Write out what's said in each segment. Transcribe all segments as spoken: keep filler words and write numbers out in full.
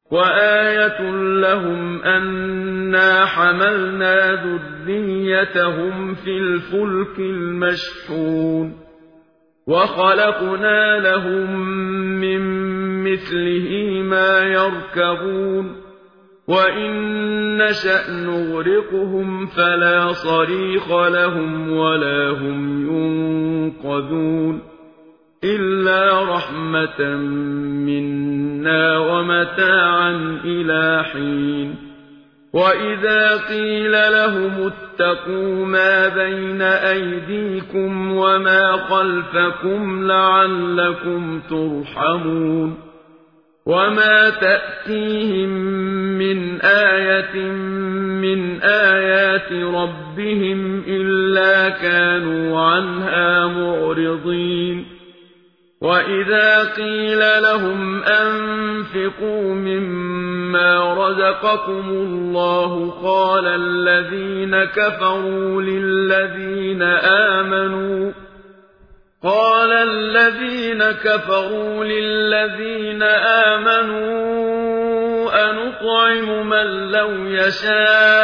وآية لهم أنا حملنا ذريتهم في الفلك المشحون وخلقنا لهم من مثله ما يركبون وإن نشأ نغرقهم فلا صريخ لهم ولا هم ينقذون إلا رحمة منا ومتاعا إلى حين وإذا قيل لهم اتقوا ما بين أيديكم وما خلفكم لعلكم ترحمون وما تأتيهم من آية من آيات ربهم إلا كانوا عنها معرضين وإذا قيل لهم أنفقوا مما رزقكم الله قال الذين كفروا للذين آمنوا قال الذين كفروا للذين آمنوا أنطعم من لو يشاء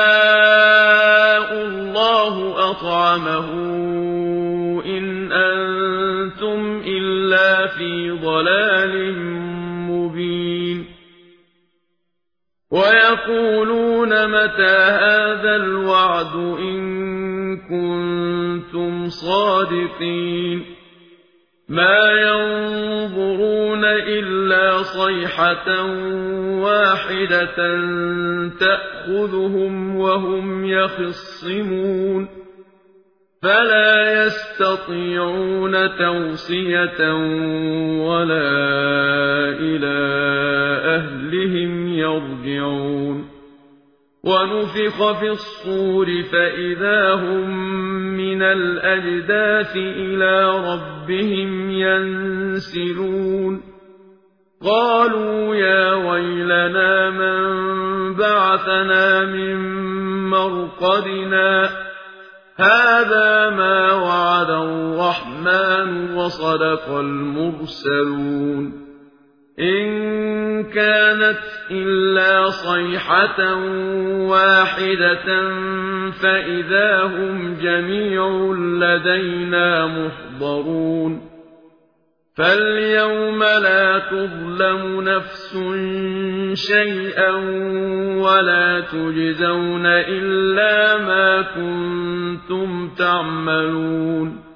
الله أطعمه إن أنتم إلا في ضلال مبين ويقولون متى هذا الوعد إن كنتم صادقين ما ينظرون إلا صيحة واحدة تأخذهم وهم يخصمون فلا يستطيعون توصية ولا إلى أهلهم يرجعون ونفخ في الصور فإذا هم من الأجداث إلى ربهم ينسلون قالوا يا ويلنا من بعثنا من مرقدنا هذا ما وعد الرحمن وصدق المرسلون إن كانت إلا صيحة واحدة فإذا هم جميع لدينا محضرون فاليوم لا تظلم نفس شيئا ولا تجزون إلا ما كنتم تعملون